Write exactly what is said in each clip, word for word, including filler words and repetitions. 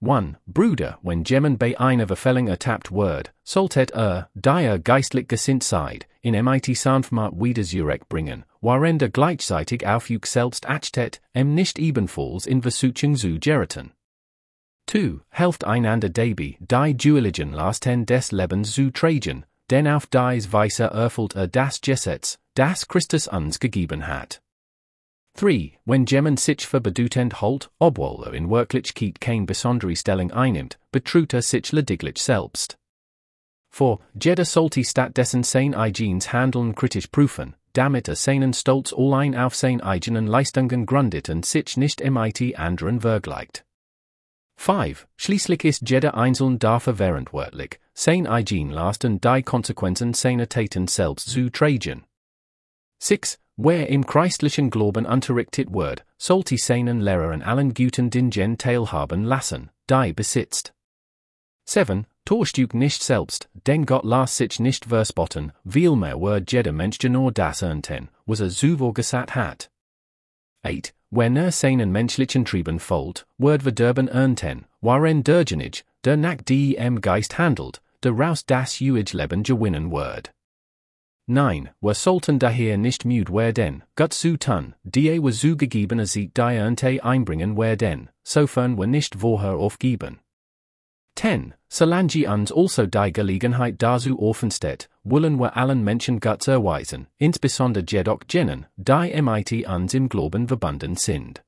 one. Bruder, wenn jemand bei einer Verfällung ertappt wird, sollte er, die geistlich gesinnt seid, in mit Sanftmut wieder zurückbringen, waren der gleichzeitig auf euch selbst achtet, em nicht ebenfalls in Versuchung zu geraten. zwei. Helft einander dabei, die Dueligen lasten des Lebens zu tragen, denn auf dies Weise erfüllt er das Gesetz, das Christus uns gegeben hat. drei. Wenn jemand sich für bedeutend hält, obwohl er in Wirklichkeit keine besondere Stellung einnimmt, betrügt er sich lediglich selbst. vier. Jeder sollte stattdessen sein eigenes Handeln kritisch prüfen, damit er seinen Stolz allein auf sein eigenen Leistungen gründet und sich nicht mit anderen vergleicht. fünf. Schließlich ist jeder Einzelne dafür verantwortlich, sein eigen Last und die Konsequenzen seiner Taten selbst zu tragen. sechs. Wer im christlichen Glauben unterrichtet wird, sollte seinen Lehrer an allen guten Dingen teilhaben lassen, die besitzt. sieben. Täuscht euch nicht selbst, denn Gott lässt sich nicht verspotten, vielmehr wird jeder Mensch genau das ernten, was er zuvor gesagt hat. acht. Wenn er seinen menschlichen Trieben folgt, wird Verderben ernten, waren derjenige, der nach dem Geist handelt, daraus das ewige Leben gewinnen wird. neun. Wir sollten daher nicht müde werden, Gott zu tun, die wir zugegeben sieht die Ernte einbringen werden, sofern wir nicht vorher aufgeben. zehn. Solange uns also die Gelegenheit dazu offen steht, wollen wir allen Menschen Gott erweisen, insbesondere jedoch jenen, die mit uns im Glauben verbunden sind.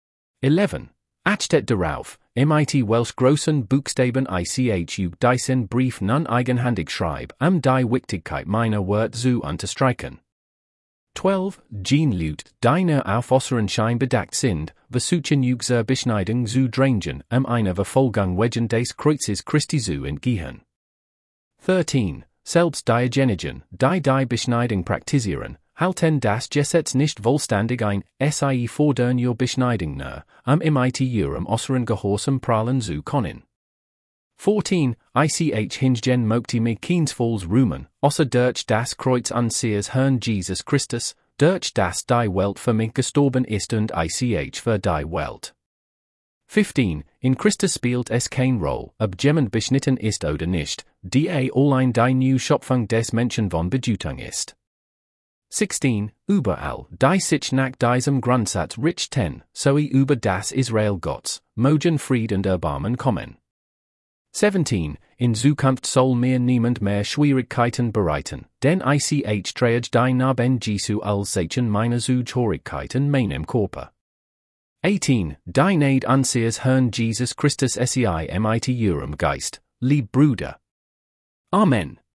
elf. Achtet darauf, mit welch großen Buchstaben ich euch diesen Brief nun eigenhändig schreibe, um die Wichtigkeit meiner Worte zu unterstreichen. zwölf. Jean Leute, die auf äußeren Schein bedacht sind, versuchen euch zur Beschneidung zu drängen, um einer Verfolgung wegen des Kreuzes Christi zu entgehen. dreizehn. Selbst diejenigen, die die Beschneidung praktizieren, halten das Gesetz nicht vollständig ein, sie fordern ihre Beschneidung nur, um mit ihrem äußeren Gehorsam prahlen zu können. vierzehn. Ich hingegen möchte mich keinesfalls rühmen, außer durch das Kreuz unseres Herrn Jesus Christus, durch das die Welt für mich gestorben ist und ich für die Welt. fünfzehn. In Christus spielt es keine Rolle, ob jemand beschnitten ist oder nicht, die allein die neue Schöpfung des Menschen von Bedeutung ist. sechzehn. Überall, die sich nach diesem Grundsatz richten, sowie über das Israel Gottes, mögen Fried und Erbarmen kommen. siebzehn. In Zukunft soll mir niemand mehr Schwierigkeiten bereiten, denn ich trage die Narben Jesu als Zeichen meiner Zugehörigkeiten meinem Körper. achtzehn. Die Gnade unseres Herrn Jesus Christus sei mit ihrem Geist, lieb Bruder. Amen.